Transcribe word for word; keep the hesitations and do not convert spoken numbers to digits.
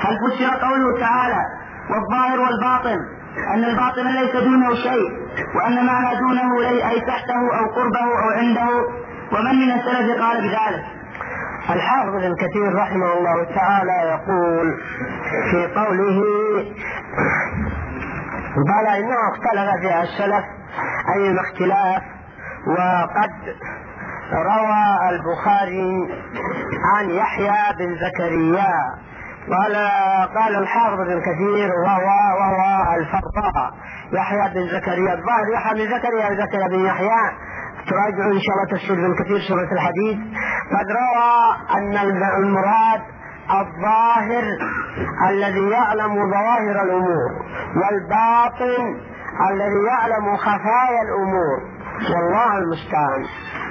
هل فسر قوله تعالى والظاهر والباطن أن الباطن ليس دونه شيء، وأن معنى دونه أي تحته أو قربه أو عنده؟ ومن من السلف قال بذلك؟ الحافظ ابن كثير رحمه الله تعالى يقول في قوله قال إنه اختلف فيها السلف أي اختلاف، وقد روى البخاري عن يحيى بن زكريا قال قال الحافظ بن كثير وهو وهو الفراء يحيى بن زكريا الظاهر يحيى بن زكريا زكريا بن يحيى، تراجعوا إن شاء الله تفسير ابن كثير سورة الحديد. قد روى أن المراد الظاهر الذي يعلم ظواهر الأمور، والباطن الذي يعلم خفايا الأمور، والله المستعان.